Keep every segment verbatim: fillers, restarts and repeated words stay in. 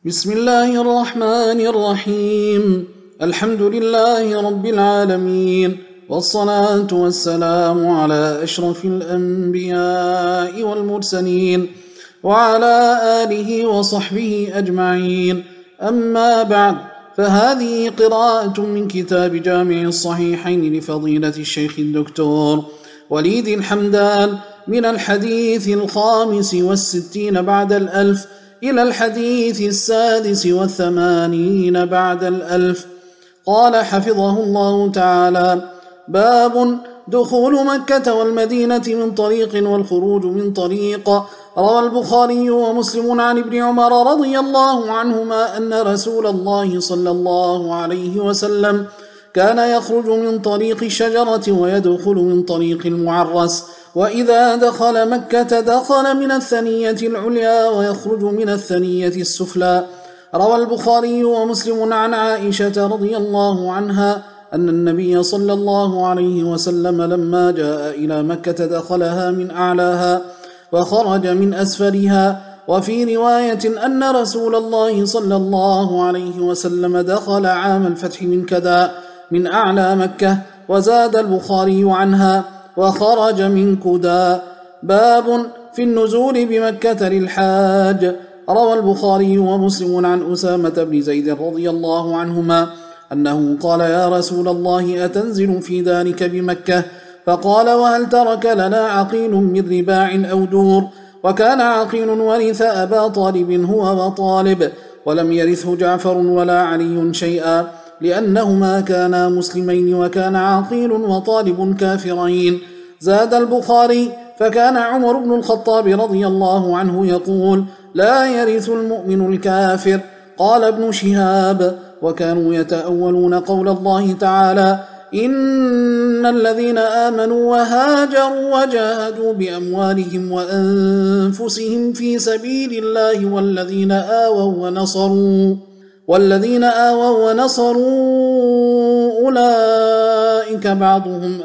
بسم الله الرحمن الرحيم. الحمد لله رب العالمين، والصلاة والسلام على أشرف الأنبياء والمرسلين وعلى آله وصحبه أجمعين. أما بعد، فهذه قراءة من كتاب جامع الصحيحين لفضيلة الشيخ الدكتور وليد الحمدان من الحديث الخامس والستين بعد الألف إلى الحديث السادس والثمانين بعد الألف. قال حفظه الله تعالى: باب دخول مكة والمدينة من طريق والخروج من طريق. روى البخاري ومسلم عن ابن عمر رضي الله عنهما أن رسول الله صلى الله عليه وسلم كان يخرج من طريق الشجرة ويدخل من طريق المعرس، وإذا دخل مكة دخل من الثنية العليا ويخرج من الثنية السفلى. روى البخاري ومسلم عن عائشة رضي الله عنها أن النبي صلى الله عليه وسلم لما جاء إلى مكة دخلها من أعلاها وخرج من أسفلها. وفي رواية أن رسول الله صلى الله عليه وسلم دخل عام الفتح من كذا من أعلى مكة. وزاد البخاري عنها: وخرج من كدا. باب في النزول بمكة للحاج. روى البخاري ومسلم عن أسامة بن زيد رضي الله عنهما أنه قال: يا رسول الله، أتنزل في دارك بمكة؟ فقال: وهل ترك لنا عقيل من رباع أو دور؟ وكان عقيل ورث أبا طالب هو وطالب، ولم يرثه جعفر ولا علي شيئا، لأنهما كانا مسلمين، وكان عقيل وطالب كافرين. زاد البخاري: فكان عمر بن الخطاب رضي الله عنه يقول: لا يرث المؤمن الكافر. قال ابن شهاب: وكانوا يتأولون قول الله تعالى: إن الذين آمنوا وهاجروا وجاهدوا بأموالهم وأنفسهم في سبيل الله والذين آووا ونصروا والذين آووا ونصروا أولئك بعضهم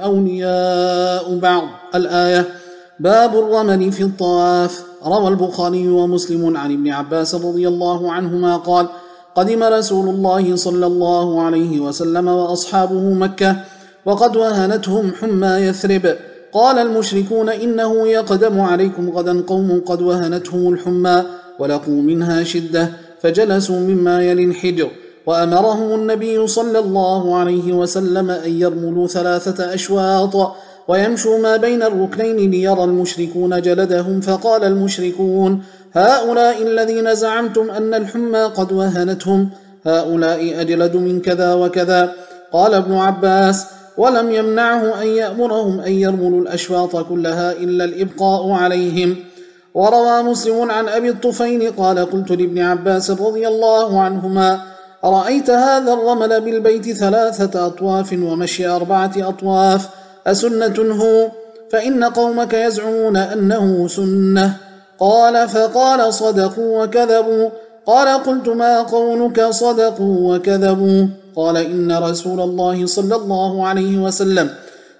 أولياء بعض. الآية. باب الرمل في الطواف. روى البخاري ومسلم عن ابن عباس رضي الله عنهما قال: قدم رسول الله صلى الله عليه وسلم وأصحابه مكة وقد وهنتهم حمى يثرب. قال المشركون: إنه يقدم عليكم غدا قوم قد وهنتهم الحمى ولقوا منها شدة، فجلسوا مما يلي الحجر. وأمرهم النبي صلى الله عليه وسلم أن يرملوا ثلاثة أشواط ويمشوا ما بين الركنين ليرى المشركون جلدهم. فقال المشركون: هؤلاء الذين زعمتم أن الحمى قد وهنتهم، هؤلاء أجلد من كذا وكذا. قال ابن عباس: ولم يمنعه أن يأمرهم أن يرملوا الأشواط كلها إلا الإبقاء عليهم. وروى مسلم عن أبي الطفيل قال: قلت لابن عباس رضي الله عنهما: أرأيت هذا الرمل بالبيت ثلاثة أطواف ومشي أربعة أطواف أسنة هو؟ فإن قومك يزعمون أنه سنة. قال: فقال: صدقوا وكذبوا. قال: قلت: ما قولك صدقوا وكذبوا؟ قال: إن رسول الله صلى الله عليه وسلم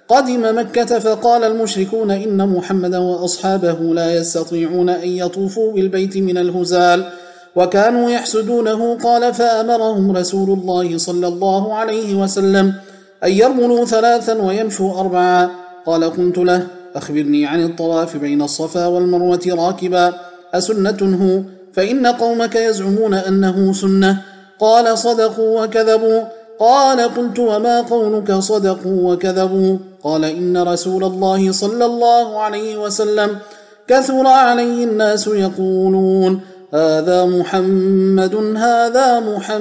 قدم مكة فقال المشركون: إن محمدا وأصحابه لا يستطيعون أن يطوفوا بالبيت من الهزال، وكانوا يحسدونه. قال: فأمرهم رسول الله صلى الله عليه وسلم أن يرملوا ثلاثا ويمشوا أربعا. قال: قلت له: أخبرني عن الطواف بين الصفا والمروة راكبا أسنة هو؟ فإن قومك يزعمون أنه سنة. قال: صدقوا وكذبوا. قال: قلت: وما قولك صدقوا وكذبوا؟ قال: إن رسول الله صلى الله عليه وسلم كثر عليه الناس يقولون: هذا محمد هذا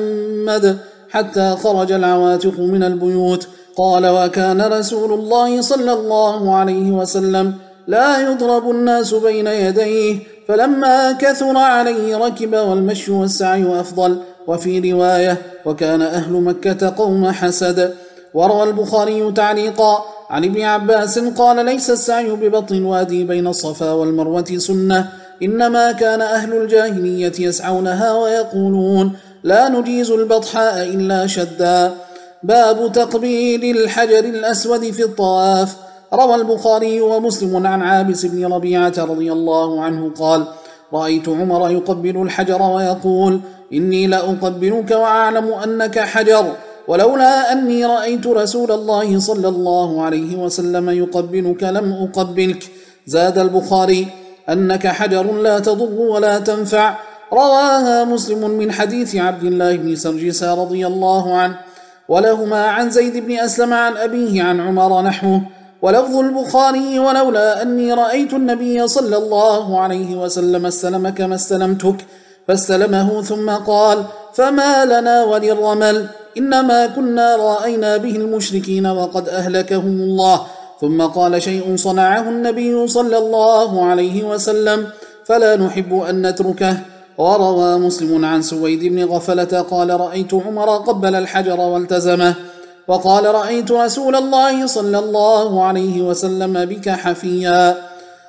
محمد، حتى خرج العواتق من البيوت. قال: وكان رسول الله صلى الله عليه وسلم لا يضرب الناس بين يديه، فلما كثر عليه ركب، والمشي والسعي أفضل. وفي رواية: وكان أهل مكة قوم حسد. وروى البخاري تعليقا عن ابن عباس قال: ليس السعي ببطن الوادي بين الصفا والمروة سنة، إنما كان أهل الجاهلية يسعونها ويقولون: لا نجيز البطحاء إلا شدا. باب تقبيل الحجر الأسود في الطواف. روى البخاري ومسلم عن عابس بن ربيعة رضي الله عنه قال: رأيت عمر يقبل الحجر ويقول: إني لأقبلك وأعلم أنك حجر، ولولا أني رأيت رسول الله صلى الله عليه وسلم يقبلك لم أقبلك. زاد البخاري: أنك حجر لا تضر ولا تنفع. رواها مسلم من حديث عبد الله بن سرجس رضي الله عنه، ولهما عن زيد بن أسلم عن أبيه عن عمر نحوه. ولفظ البخاري: ولولا أني رأيت النبي صلى الله عليه وسلم استلمك ما استلمتك، فاستلمه ثم قال: فما لنا وللرمل، إنما كنا رأينا به المشركين وقد أهلكهم الله. ثم قال: شيء صنعه النبي صلى الله عليه وسلم فلا نحب أن نتركه. وروى مسلم عن سويد بن غفلة قال: رأيت عمر قبل الحجر والتزمه. وقال: رأيت رسول الله صلى الله عليه وسلم بك حفيا.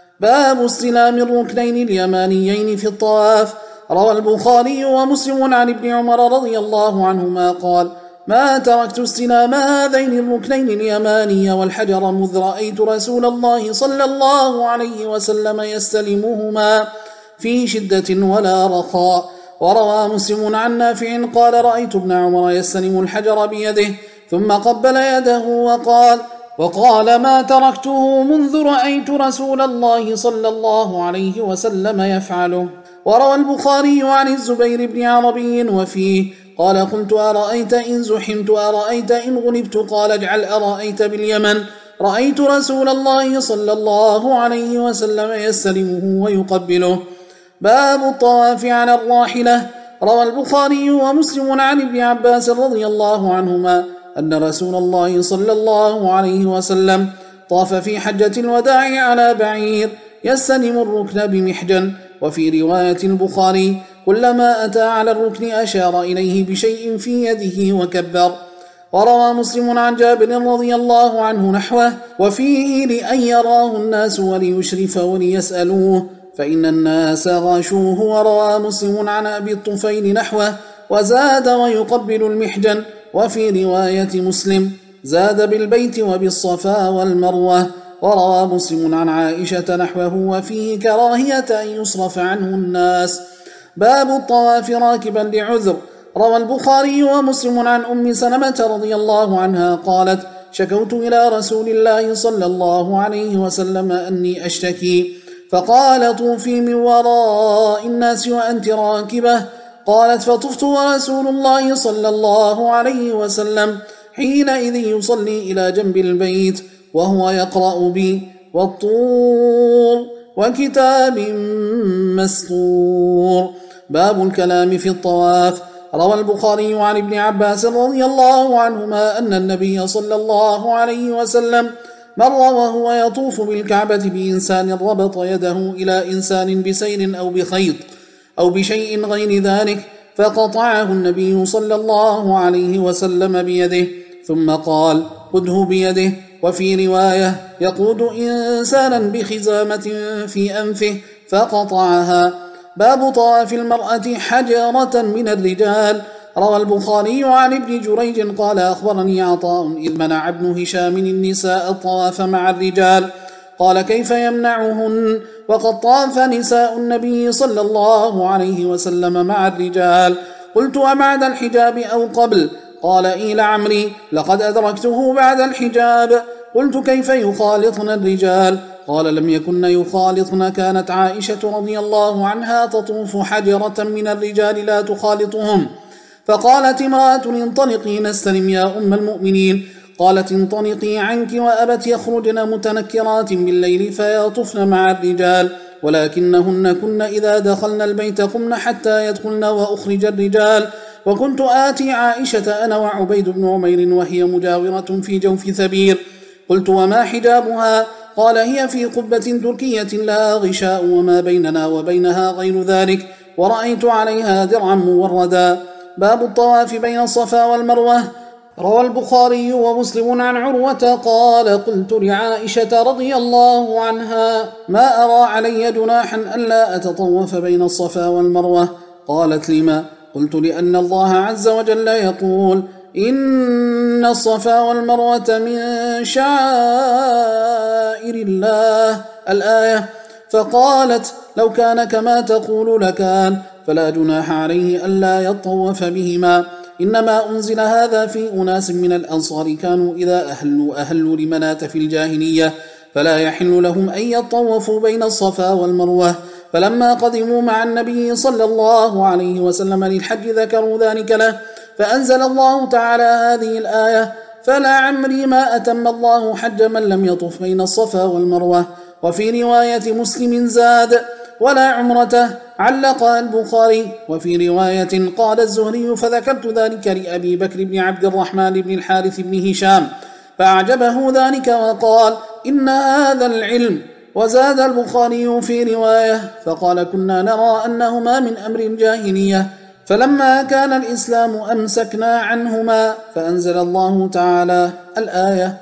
باب استلام الركنين اليمانيين في الطواف. روى البخاري ومسلم عن ابن عمر رضي الله عنهما قال: ما تركت استلام هذين الركنين اليماني والحجر مذ رأيت رسول الله صلى الله عليه وسلم يستلمهما في شدة ولا رخاء. وروى مسلم عن نافع قال: رأيت ابن عمر يستلم الحجر بيده ثم قبل يده وقال وقال ما تركته منذ رأيت رسول الله صلى الله عليه وسلم يفعله. وروى البخاري عن الزبير بن عربي وفيه قال: قلت: أرأيت إن زحمت، أرأيت إن غلبت؟ قال: اجعل أرأيت باليمن. رأيت رسول الله صلى الله عليه وسلم يستلمه ويقبله. باب الطواف على الراحلة. روى البخاري ومسلم عن ابن عباس رضي الله عنهما أن رسول الله صلى الله عليه وسلم طاف في حجة الوداع على بعير يستلم الركن بمحجن. وفي رواية البخاري: كلما أتى على الركن أشار إليه بشيء في يده وكبر. وروى مسلم عن جابر رضي الله عنه نحوه وفيه: لأن يراه الناس وليشرف وليسألوه فإن الناس غاشوه. وروى مسلم عن أبي الطفيل نحوه وزاد: ويقبل المحجن. وفي رواية مسلم زاد: بالبيت وبالصفا والمروة. وروى مسلم عن عائشة نحوه وفيه كراهية أن يصرف عنه الناس. باب الطواف راكبا لعذر. روى البخاري ومسلم عن أم سلمة رضي الله عنها قالت: شكوت إلى رسول الله صلى الله عليه وسلم أني أشتكي، فقال: طوفي من وراء الناس وأنت راكبة. قالت: فطفت ورسول الله صلى الله عليه وسلم حينئذ يصلي إلى جنب البيت وهو يقرأ بي والطور وكتاب مسطور. باب الكلام في الطواف. روى البخاري عن ابن عباس رضي الله عنهما أن النبي صلى الله عليه وسلم مر وهو يطوف بالكعبة بإنسان ربط يده إلى إنسان بسير أو بخيط أو بشيء غير ذلك، فقطعه النبي صلى الله عليه وسلم بيده ثم قال: خذه بيده. وفي رواية: يقود إنسانا بخزامة في أنفه فقطعها. باب طواف المرأة حجرة من الرجال. روى البخاري عن ابن جريج قال: أخبرني عطاء إذ منع ابن هشام النساء الطواف مع الرجال. قال: كيف يمنعهن وقد طاف نساء النبي صلى الله عليه وسلم مع الرجال؟ قلت: وبعد الحجاب أو قبل؟ قال: إي لعمري لقد أدركته بعد الحجاب. قلت: كيف يخالطن الرجال؟ قال: لم يكن يخالطن، كانت عائشة رضي الله عنها تطوف حجرة من الرجال لا تخالطهم. فقالت امرأة: انطلقي نستلم يا أم المؤمنين. قالت: انطلقي عنك وأبت يخرجن متنكرات بالليل فيطفن مع الرجال، ولكنهن كن إذا دخلن البيت قمن حتى يدخلن وأخرج الرجال. وكنت آتي عائشة أنا وعبيد بن عمير وهي مجاورة في جوف ثبير. قلت: وما حجابها؟ قال: هي في قبة تركية لها غشاء وما بيننا وبينها غير ذلك، ورأيت عليها درعا موردا. باب الطواف بين الصفا والمروة. روى البخاري ومسلم عن عروة قال: قلت لعائشة رضي الله عنها: ما أرى علي جناحا ألا أتطوف بين الصفا والمروة. قالت: لما؟ قلت: لأن الله عز وجل يقول: إن الصفا والمروة من شعائر الله، الآية. فقالت: لو كان كما تقول لكان. فلا جناح عليه ألا يطوف بهما، إنما أنزل هذا في أناس من الأنصار كانوا إذا أهلوا أهلوا لمناة في الجاهلية، فلا يحل لهم أن يطوفوا بين الصفا والمروة. فلما قدموا مع النبي صلى الله عليه وسلم للحج ذكروا ذلك له، فأنزل الله تعالى هذه الآية: فلا عمري ما أتم الله حج من لم يطف بين الصفا والمروة. وفي رواية مسلم زاد: ولا عمرته، علقها البخاري. وفي رواية قال الزهري: فذكرت ذلك لأبي بكر بن عبد الرحمن بن الحارث بن هشام فأعجبه ذلك وقال: إن هذا العلم. وزاد البخاري في رواية: فقال: كنا نرى أنهما من أمر الجاهلية، فلما كان الإسلام أمسكنا عنهما، فأنزل الله تعالى الآية.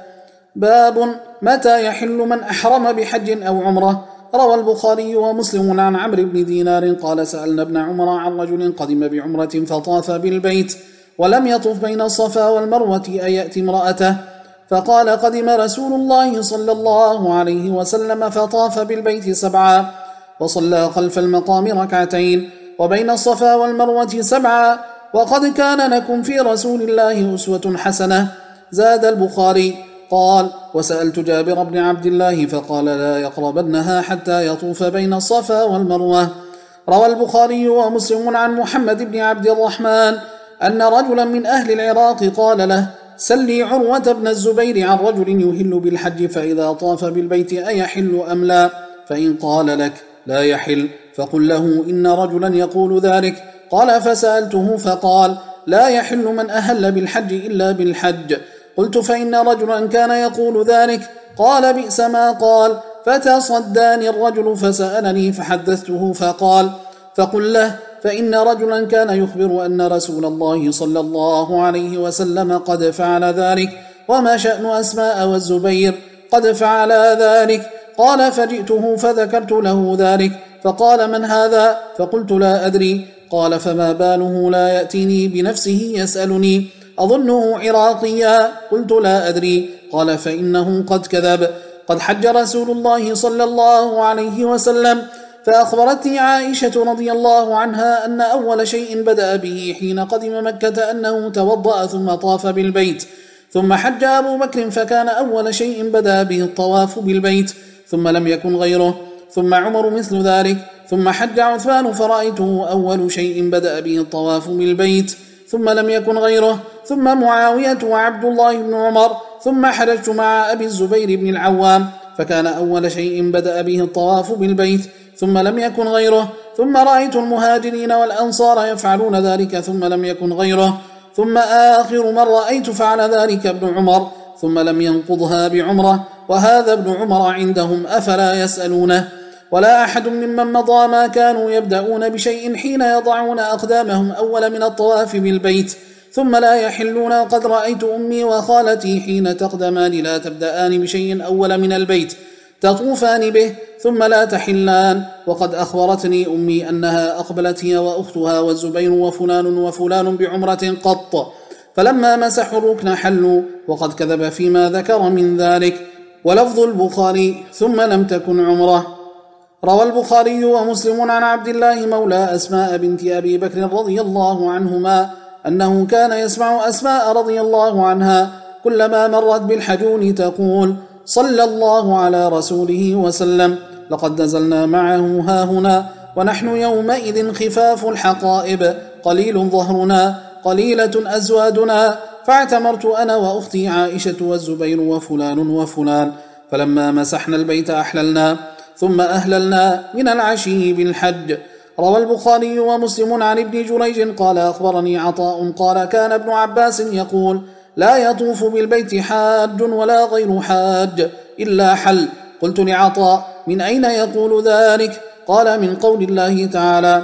باب متى يحل من أحرم بحج أو عمره. روى البخاري ومسلم عن عمرو بن دينار قال: سألنا ابن عمر عن رجل قدم بعمرة فطاف بالبيت ولم يطف بين الصفا والمروة أيأتي امرأته؟ فقال: قدم رسول الله صلى الله عليه وسلم فطاف بالبيت سبعا، وصلى خلف المقام ركعتين، وبين الصفا والمروة سبعا، وقد كان لكم في رسول الله أسوة حسنة. زاد البخاري قال: وسألت جابر بن عبد الله فقال: لا يقربنها حتى يطوف بين الصفا والمروة. روى البخاري ومسلم عن محمد بن عبد الرحمن أن رجلا من أهل العراق قال له: سلي عروة بن الزبير عن رجل يهل بالحج فإذا طاف بالبيت أيحل أم لا؟ فإن قال لك لا يحل فقل له: إن رجلا يقول ذلك. قال: فسألته فقال: لا يحل من أهل بالحج إلا بالحج. قلت: فإن رجلا كان يقول ذلك. قال: بئس ما قال. فتصداني الرجل فسألني فحدثته فقال: فقل له: فإن رجلا كان يخبر أن رسول الله صلى الله عليه وسلم قد فعل ذلك، وما شأن أسماء والزبير قد فعل ذلك؟ قال: فجئته فذكرت له ذلك، فقال: من هذا؟ فقلت: لا أدري. قال: فما باله لا يأتيني بنفسه يسألني؟ أظنه عراقيا. قلت: لا أدري. قال: فإنه قد كذب، قد حج رسول الله صلى الله عليه وسلم. فأخبرتني عائشة رضي الله عنها أن أول شيء بدأ به حين قدم مكة أنه توضأ ثم طاف بالبيت، ثم حج أبو بكر فكان أول شيء بدأ به الطواف بالبيت، ثم لم يكن غيره، ثم عمر مثل ذلك، ثم حج عثمان فرأيته أول شيء بدأ به الطواف بالبيت، ثم لم يكن غيره، ثم معاوية وعبد الله بن عمر، ثم حججت مع أبي الزبير بن العوام فكان أول شيء بدأ به الطواف بالبيت، ثم لم يكن غيره، ثم رأيت المهاجرين والأنصار يفعلون ذلك ثم لم يكن غيره، ثم آخر من رأيت فعل ذلك ابن عمر ثم لم ينقضها بعمره، وهذا ابن عمر عندهم أفلا يسألونه؟ ولا أحد ممن مضى ما كانوا يبدأون بشيء حين يضعون أقدامهم أول من الطواف بالبيت ثم لا يحلون. قد رأيت أمي وخالتي حين تقدمان لا تبدأان بشيء أول من البيت، تطوفان به ثم لا تحلان. وقد أخبرتني أمي أنها أقبلت هي وأختها والزبير وفلان وفلان بعمرة قط، فلما مسحوا الركن حلوا، وقد كذب فيما ذكر من ذلك. ولفظ البخاري: ثم لم تكن عمره. روى البخاري ومسلم عن عبد الله مولى أسماء بنت أبي بكر رضي الله عنهما أنه كان يسمع أسماء رضي الله عنها كلما مرت بالحجون تقول: صلى الله على رسوله وسلم، لقد نزلنا معه هاهنا ونحن يومئذ خفاف الحقائب، قليل ظهرنا قليلة أزوادنا. فاعتمرت أنا وأختي عائشة والزبير وفلان وفلان، فلما مسحنا البيت أحللنا، ثم أهللنا من العشي بالحج. روى البخاري ومسلم عن ابن جريج قال: أخبرني عطاء قال: كان ابن عباس يقول: لا يطوف بالبيت حاج ولا غير حاج إلا حل. قلت لعطاء: من أين يقول ذلك؟ قال: من قول الله تعالى: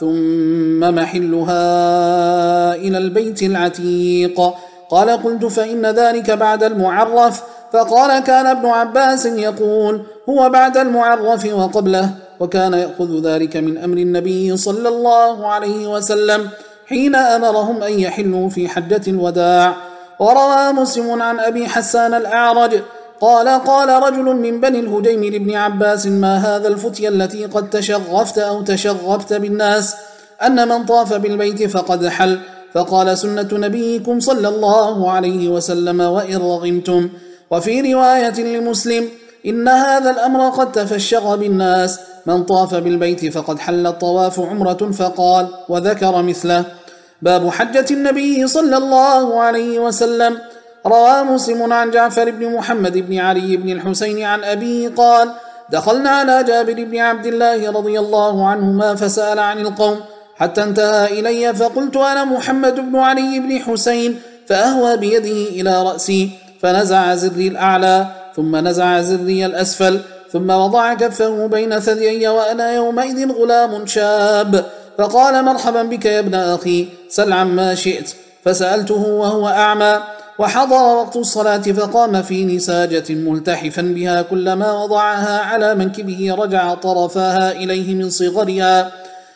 ثم محلها إلى البيت العتيق. قال: قلت: فإن ذلك بعد المعرف. فقال: كان ابن عباس يقول: هو بعد المعرف وقبله، وكان يأخذ ذلك من أمر النبي صلى الله عليه وسلم حين أمرهم أن يحلوا في حجة الوداع. وروى مسلم عن أبي حسان الأعرج قال: قال رجل من بني الهجيم لابن عباس: ما هذا الفتية التي قد تشغفت أو تشغبت بالناس؟ أن من طاف بالبيت فقد حل، فقال سنة نبيكم صلى الله عليه وسلم وإن رغمتم. وفي رواية لمسلم إن هذا الأمر قد تفشغ بالناس، من طاف بالبيت فقد حل الطواف عمرة، فقال وذكر مثله. باب حجة النبي صلى الله عليه وسلم. روى مسلم عن جعفر بن محمد بن علي بن الحسين عن أبيه قال دخلنا على جابر بن عبد الله رضي الله عنهما فسأل عن القوم حتى انتهى إلي، فقلت أنا محمد بن علي بن حسين، فأهوى بيده إلى رأسي فنزع زري الأعلى ثم نزع زري الأسفل ثم وضع كفه بين ثديي وأنا يومئذ غلام شاب، فقال مرحبا بك يا ابن أخي، سل عما شئت. فسألته وهو أعمى، وحضر وقت الصلاة فقام في نساجة ملتحفا بها، كلما وضعها على منكبه رجع طرفاها إليه من صغرها،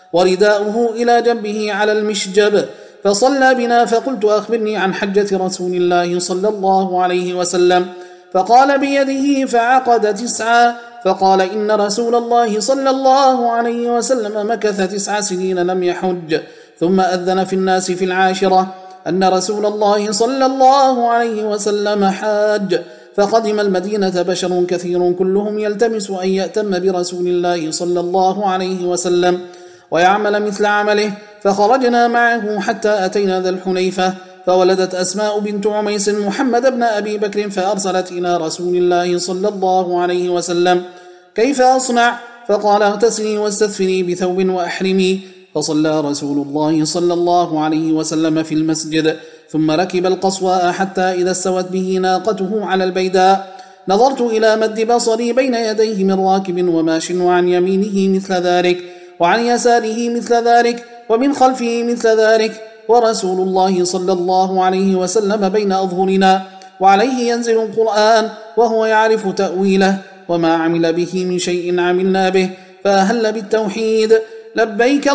ورداؤه إلى جنبه على المشجب، فصلى بنا. فقلت أخبرني عن حجة رسول الله صلى الله عليه وسلم، فقال بيده فعقد تسعا، فقال إن رسول الله صلى الله عليه وسلم مكث تسع سنين لم يحج، ثم أذن في الناس في العاشرة أن رسول الله صلى الله عليه وسلم حاج، فقدم المدينة بشر كثير كلهم يلتمس أن يأتم برسول الله صلى الله عليه وسلم ويعمل مثل عمله، فخرجنا معه حتى أتينا ذا الحليفة، فولدت أسماء بنت عميس محمد بن أبي بكر، فأرسلت إلى رسول الله صلى الله عليه وسلم كيف أصنع؟ فقال اغتسلي واستثفري بثوب وأحرمي، فصلى رسول الله صلى الله عليه وسلم في المسجد، ثم ركب القصواء حتى إذا استوت به ناقته على البيداء نظرت إلى مد بصري بين يديه من راكب وماش، وعن يمينه مثل ذلك، وعن يساره مثل ذلك، ومن خلفه مثل ذلك، ورسول الله صلى الله عليه وسلم بين أظهرنا، وعليه ينزل القرآن وهو يعرف تأويله، وما عمل به من شيء عملنا به، فأهل بالتوحيد لبيك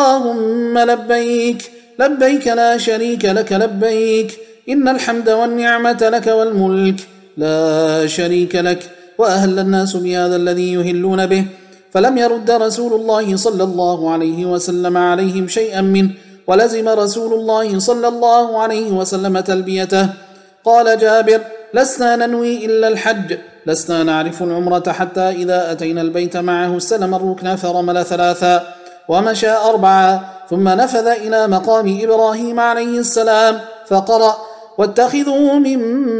اللهم لبيك، لبيك لا شريك لك لبيك، إن الحمد والنعمة لك والملك لا شريك لك. وأهل الناس بهذا الذي يهلون به، فلم يرد رسول الله صلى الله عليه وسلم عليهم شيئا منه، ولزم رسول الله صلى الله عليه وسلم تلبيته. قال جابر لسنا ننوي إلا الحج، لسنا نعرف العمرة حتى إذا أتينا البيت معه استلم الركن فرمل ثلاثا ومشى أربعا، ثم نفذ إلى مقام إبراهيم عليه السلام فقرأ واتخذوا من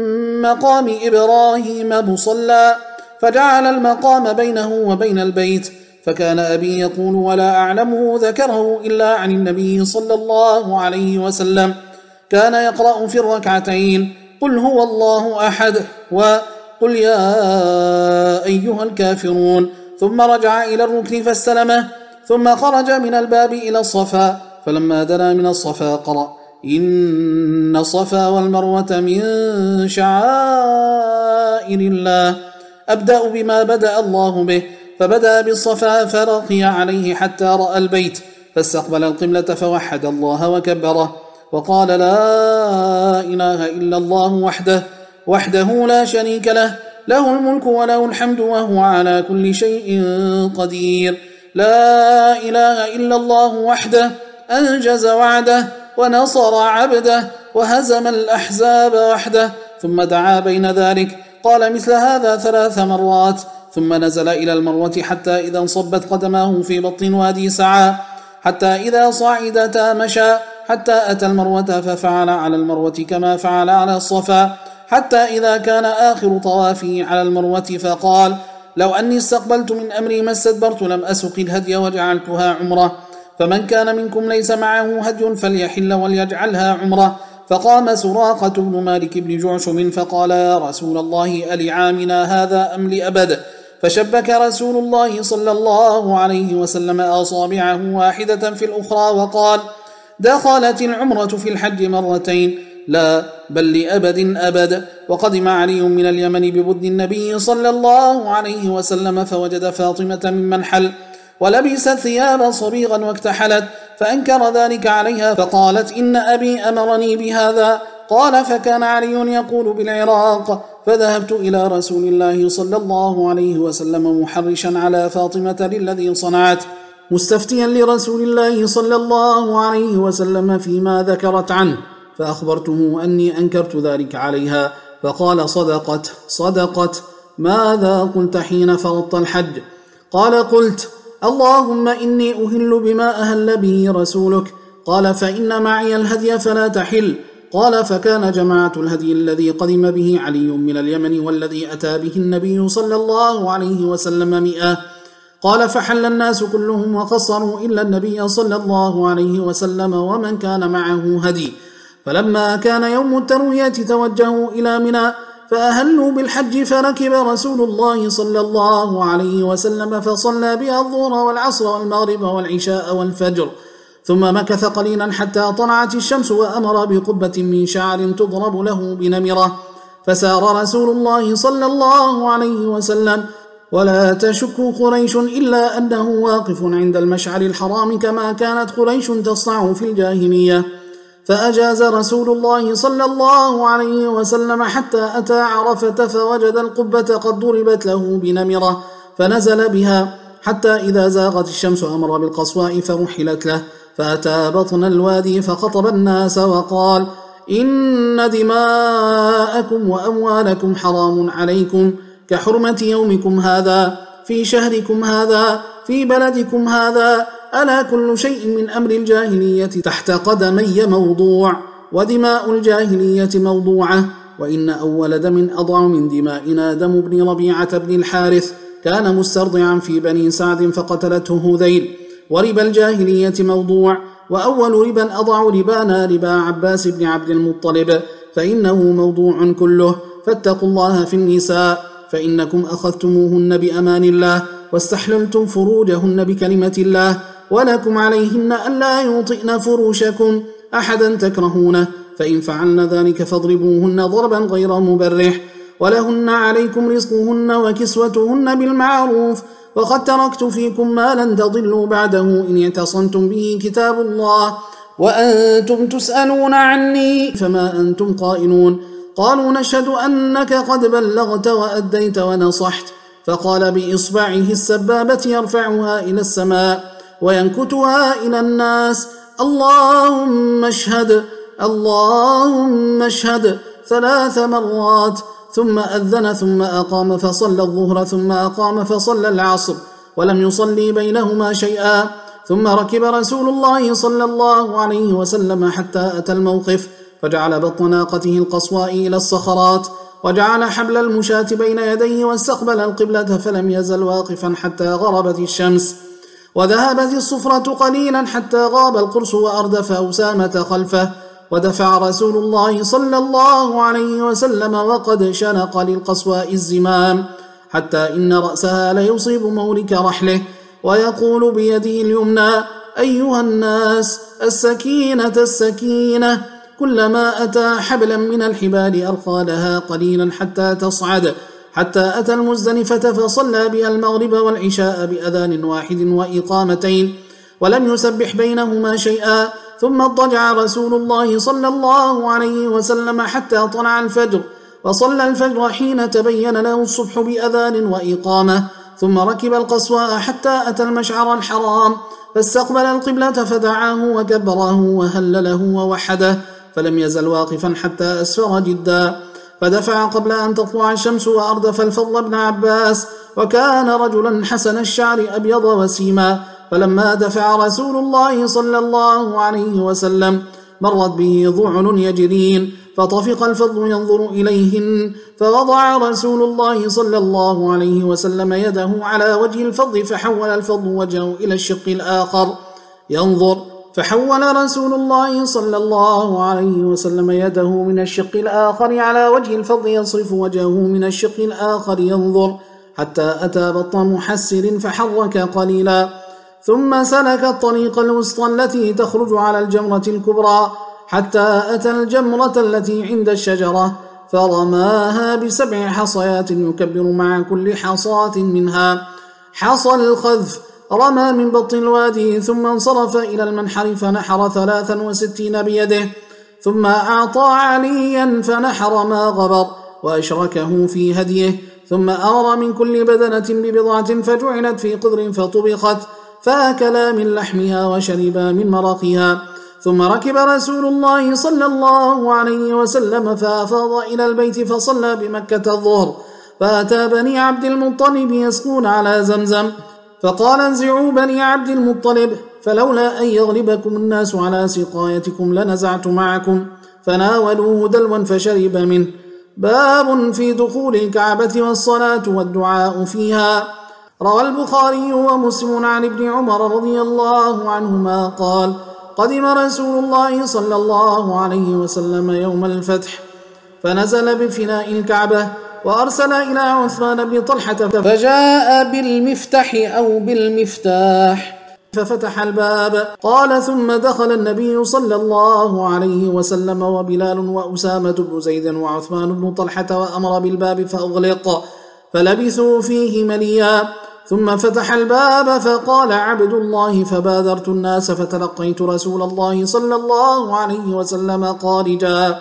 مقام إبراهيم مصلى، فجعل المقام بينه وبين البيت. فكان أبي يقول ولا أعلمه ذكره إلا عن النبي صلى الله عليه وسلم، كان يقرأ في الركعتين قل هو الله أحد وقل يا أيها الكافرون، ثم رجع إلى الركن فاستلمه، ثم خرج من الباب إلى الصفا، فلما دنا من الصفا قرأ إن الصفا والمروة من شعائر الله، أبدأ بما بدأ الله به، فبدأ بالصفا فرقي عليه حتى رأى البيت، فاستقبل القبلة فوحد الله وكبره، وقال لا إله إلا الله وحده وحده لا شريك له، له الملك وله الحمد وهو على كل شيء قدير، لا إله إلا الله وحده أنجز وعده ونصر عبده وهزم الأحزاب وحده. ثم دعا بين ذلك، قال مثل هذا ثلاث مرات، ثم نزل إلى المروة حتى إذا انصبت قدماه في بطن وادي سعى، حتى إذا صعدتا مشى، حتى أتى المروة ففعل على المروة كما فعل على الصفا، حتى إذا كان آخر طوافه على المروة فقال لو أني استقبلت من أمري ما استدبرت لم أسق الهدي وجعلتها عمرة، فمن كان منكم ليس معه هدي فليحل وليجعلها عمرة. فقام سراقة بن مالك بن جعشم فقال يا رسول الله ألعامنا هذا أم لأبد؟ فشبك رسول الله صلى الله عليه وسلم أصابعه واحدة في الأخرى وقال دخلت العمرة في الحج مرتين، لا بل لأبد أبد. وقدم علي من اليمن ببدن النبي صلى الله عليه وسلم فوجد فاطمة ممن حل ولبست ثيابا صبيغا واكتحلت، فأنكر ذلك عليها فقالت إن أبي أمرني بهذا. قال فكان علي يقول بالعراق، فذهبت إلى رسول الله صلى الله عليه وسلم محرشا على فاطمة للذي صنعت، مستفتيا لرسول الله صلى الله عليه وسلم فيما ذكرت عنه، فأخبرته أني أنكرت ذلك عليها، فقال صدقت صدقت. ماذا قلت حين فرضت الحج؟ قال قلت اللهم إني أهل بما أهل به رسولك. قال فإن معي الهدي فلا تحل. قال فكان جماعة الهدي الذي قدم به علي من اليمن والذي أتى به النبي صلى الله عليه وسلم مئة. قال فحل الناس كلهم وقصروا إلا النبي صلى الله عليه وسلم ومن كان معه هدي. فلما كان يوم التروية توجهوا إلى منى فأهلوا بالحج، فركب رسول الله صلى الله عليه وسلم فصلى بها الظهر والعصر والمغرب والعشاء والفجر، ثم مكث قليلا حتى طلعت الشمس، وأمر بقبة من شعر تضرب له بنمرة. فسار رسول الله صلى الله عليه وسلم، ولا تشك قريش إلا أنه واقف عند المشعر الحرام كما كانت قريش تصنع في الجاهلية. فأجاز رسول الله صلى الله عليه وسلم حتى أتى عرفة، فوجد القبة قد ضربت له بنمرة، فنزل بها حتى إذا زاغت الشمس أمر بالقصواء فرحلت له، فأتى بطن الوادي فخطب الناس وقال إن دماءكم وأموالكم حرام عليكم كحرمة يومكم هذا في شهركم هذا في بلدكم هذا. ألا كل شيء من أمر الجاهلية تحت قدمي موضوع، ودماء الجاهلية موضوعة، وإن أول دم أضع من دمائنا دم ابن ربيعة بن الحارث كان مسترضعا في بني سعد فقتلته هذيل. وربا الجاهلية موضوع، وأول ربا أضع ربانا ربا عباس بن عبد المطلب، فإنه موضوع كله. فاتقوا الله في النساء، فإنكم أخذتموهن بأمان الله واستحللتم فروجهن بكلمة الله، ولكم عليهن ألا يوطئن فروشكم أحدا تكرهونه، فإن فعلن ذلك فاضربوهن ضربا غير مبرح، ولهن عليكم رزقهن وكسوتهن بالمعروف، وقد تركت فيكم ما لن تضلوا بعده إن اعتصمتم به كتاب الله، وأنتم تسألون عني فما أنتم قائلون. قالوا نشهد أنك قد بلغت وأديت ونصحت. فقال بإصبعه السبابة يرفعها إلى السماء وينكتها إلى الناس اللهم اشهد اللهم اشهد ثلاث مرات، ثم أذن ثم أقام فصلى الظهر، ثم أقام فصلى العصر، ولم يصلي بينهما شيئا. ثم ركب رسول الله صلى الله عليه وسلم حتى أتى الموقف، فجعل بطن ناقته القصواء إلى الصخرات، وجعل حبل المشاة بين يديه، واستقبل القبلة، فلم يزل واقفا حتى غربت الشمس، وذهبت الصفرة قليلا حتى غاب القرص وأردف أسامة خلفه. ودفع رسول الله صلى الله عليه وسلم وقد شنق للقصواء الزمام، حتى إن رأسها ليصيب مورك رحله، ويقول بيده اليمنى أيها الناس السكينة السكينة. كلما أتى حبلا من الحبال أرخى لها قليلا حتى تصعد، حتى أتى المزدلفة فصلى بها المغرب والعشاء بأذان واحد وإقامتين، ولم يسبح بينهما شيئا. ثم اضطجع رسول الله صلى الله عليه وسلم حتى طلع الفجر، وصلى الفجر حين تبين له الصبح بأذان وإقامة. ثم ركب القصواء حتى أتى المشعر الحرام، فاستقبل القبلة فدعاه وكبره وهلله ووحده، فلم يزل واقفا حتى أسفر جدا، فدفع قبل أن تطلع الشمس، وأردف الفضل بن عباس، وكان رجلا حسن الشعر أبيض وسيما. فلما دفع رسول الله صلى الله عليه وسلم مرت به ضعن يجرين، فطفق الفضل ينظر إليهن، فوضع رسول الله صلى الله عليه وسلم يده على وجه الفضل، فحول الفضل وجهه إلى الشق الآخر ينظر، فحول رسول الله صلى الله عليه وسلم يده من الشق الآخر على وجه الفضل يصرف وجهه من الشق الآخر ينظر، حتى أتى بطن محسر فحرك قليلا، ثم سلك الطريق الوسطى التي تخرج على الجمرة الكبرى، حتى أتى الجمرة التي عند الشجرة، فرماها بسبع حصيات يكبر مع كل حصاة منها حصى الخذف. رمى من بطن الوادي، ثم انصرف إلى المنحر فنحر ثلاثا وستين بيده، ثم أعطى عليا فنحر ما غبر وأشركه في هديه، ثم أمر من كل بدنة ببضعة فجعلت في قدر فطبخت، فأكلا من لحمها وشربا من مرقها. ثم ركب رسول الله صلى الله عليه وسلم فأفاض إلى البيت فصلى بمكة الظهر، فأتى بني عبد المطلب يسقون على زمزم، فقال انزعوا بني عبد المطلب، فلولا أن يغلبكم الناس على سقايتكم لنزعت معكم، فناولوه دلوا فشرب منه. باب في دخول الكعبة والصلاة والدعاء فيها. روى البخاري ومسلم عن ابن عمر رضي الله عنهما قال: قدم رسول الله صلى الله عليه وسلم يوم الفتح، فنزل بفناء الكعبة، وأرسل إلى عثمان بن طلحة فجاء بالمفتح أو بالمفتاح ففتح الباب. قال: ثم دخل النبي صلى الله عليه وسلم وبلال وأسامة بن زيد وعثمان بن طلحة، وأمر بالباب فأغلق، فلبثوا فيه مليا. ثم فتح الباب فقال عبد الله: فبادرت الناس فتلقيت رسول الله صلى الله عليه وسلم خارجا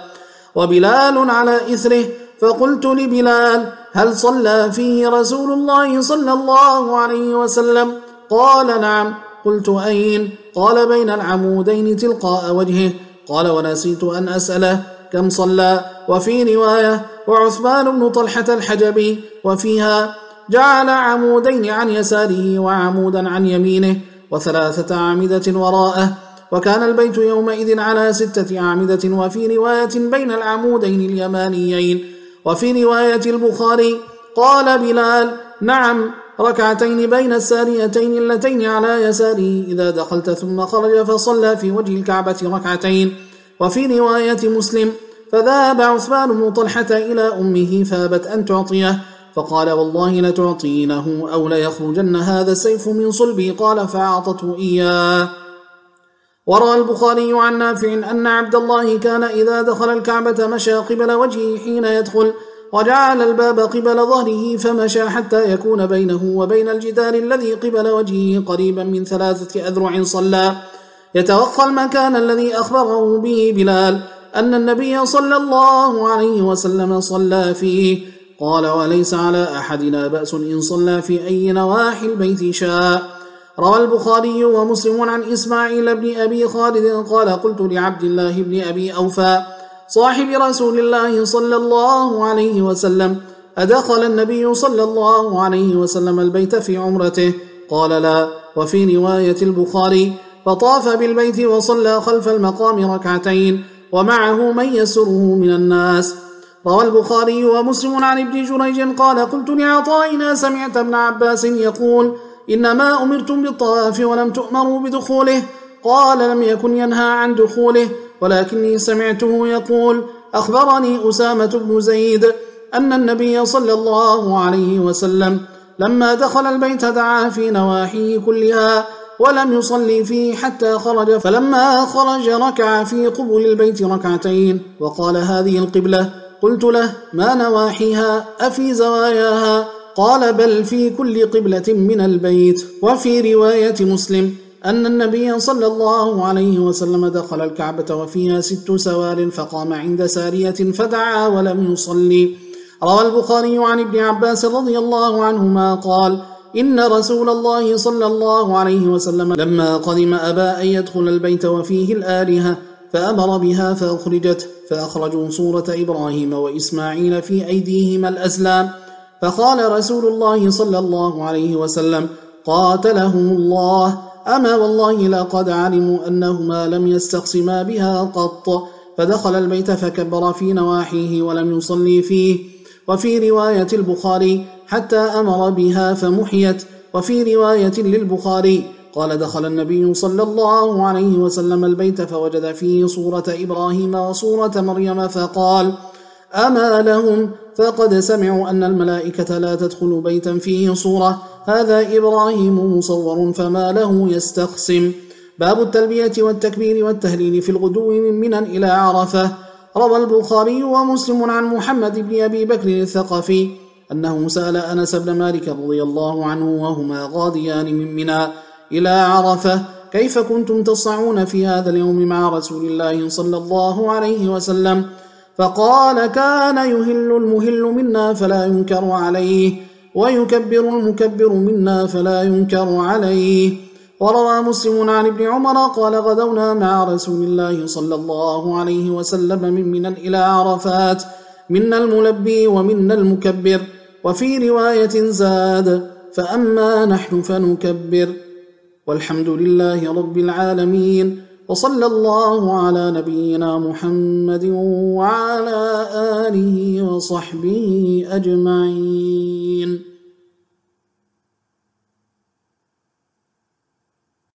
وبلال على إثره، فقلت لبلال: هل صلى فيه رسول الله صلى الله عليه وسلم؟ قال: نعم. قلت: أين؟ قال: بين العمودين تلقاء وجهه. قال: ونسيت أن أسأله كم صلى. وفي رواية: وعثمان بن طلحة الحجبي، وفيها: جعل عمودين عن يساره وعمودا عن يمينه وثلاثة أعمدة وراءه، وكان البيت يومئذ على ستة أعمدة. وفي رواية: بين العمودين اليمانيين. وفي رواية البخاري: قال بلال: نعم، ركعتين بين الساريتين اللتين على يساره إذا دخلت، ثم خرج فصلى في وجه الكعبة ركعتين. وفي رواية مسلم: فذهب عثمان بن طلحة إلى أمه فابت أن تعطيه، فقال: والله لتعطينه أو ليخرجن هذا السيف من صلبي. قال: فأعطته إياه. وروى البخاري عن نافع أن عبد الله كان إذا دخل الكعبة مشى قبل وجهه حين يدخل، وجعل الباب قبل ظهره، فمشى حتى يكون بينه وبين الجدار الذي قبل وجهه قريبا من ثلاثة أذرع. صلى يتوخى المكان الذي أخبره به بلال أن النبي صلى الله عليه وسلم صلى فيه. قال: وليس على أحدنا بأس إن صلى في أي نواحي البيت شاء. روى البخاري ومسلم عن إسماعيل بن أبي خالد قال: قلت لعبد الله بن أبي أوفى صاحب رسول الله صلى الله عليه وسلم: أدخل النبي صلى الله عليه وسلم البيت في عمرته؟ قال: لا. وفي رواية البخاري: فطاف بالبيت وصلى خلف المقام ركعتين ومعه من يسره من الناس. روى البخاري ومسلم عن ابن جريج قال: قلت لعطائنا: سمعت ابن عباس يقول: إنما أمرتم بالطواف ولم تؤمروا بدخوله؟ قال: لم يكن ينهى عن دخوله، ولكني سمعته يقول: أخبرني أسامة بن زيد أن النبي صلى الله عليه وسلم لما دخل البيت دعا في نواحيه كلها ولم يصلي فيه حتى خرج، فلما خرج ركع في قبل البيت ركعتين وقال: هذه القبلة. قلت له: ما نواحيها؟ أفي زواياها؟ قال: بل في كل قبلة من البيت. وفي رواية مسلم أن النبي صلى الله عليه وسلم دخل الكعبة وفيها ست سوار، فقام عند سارية فدعا ولم يصلي. روى البخاري عن ابن عباس رضي الله عنهما قال: إن رسول الله صلى الله عليه وسلم لما قدم أبى أن يدخل البيت وفيه الآلهة، فأمر بها فأخرجت، فأخرجوا صورة إبراهيم وإسماعيل في أيديهما الأزلام، فقال رسول الله صلى الله عليه وسلم: قاتلهم الله، أما والله لقد علموا أنهما لم يستقسما بها قط. فدخل البيت فكبر في نواحيه ولم يصلي فيه. وفي رواية البخاري: حتى أمر بها فمحيت. وفي رواية للبخاري قال: دخل النبي صلى الله عليه وسلم البيت فوجد فيه صورة إبراهيم وصورة مريم، فقال: أما لهم، فقد سمعوا أن الملائكة لا تدخل بيتا فيه صورة، هذا إبراهيم مصور، فما له يستقسم. باب التلبية والتكبير والتهليل في الغدو من منى إلى عرفة. روى البخاري ومسلم عن محمد بن أبي بكر الثقفي أنه سأل أنس بن مالك رضي الله عنه وهما غاديان من منى إلى عرفة: كيف كنتم تصعون في هذا اليوم مع رسول الله صلى الله عليه وسلم؟ فقال: كان يهل المهل منا فلا ينكر عليه، ويكبر المكبر منا فلا ينكر عليه. وروى مسلم عن ابن عمر قال غدونا مع رسول الله صلى الله عليه وسلم من منى إلى عرفات، منا الملبي ومنا المكبر، وفي رواية زاد فأما نحن فنكبر. والحمد لله رب العالمين، وصلى الله على نبينا محمد وعلى آله وصحبه أجمعين.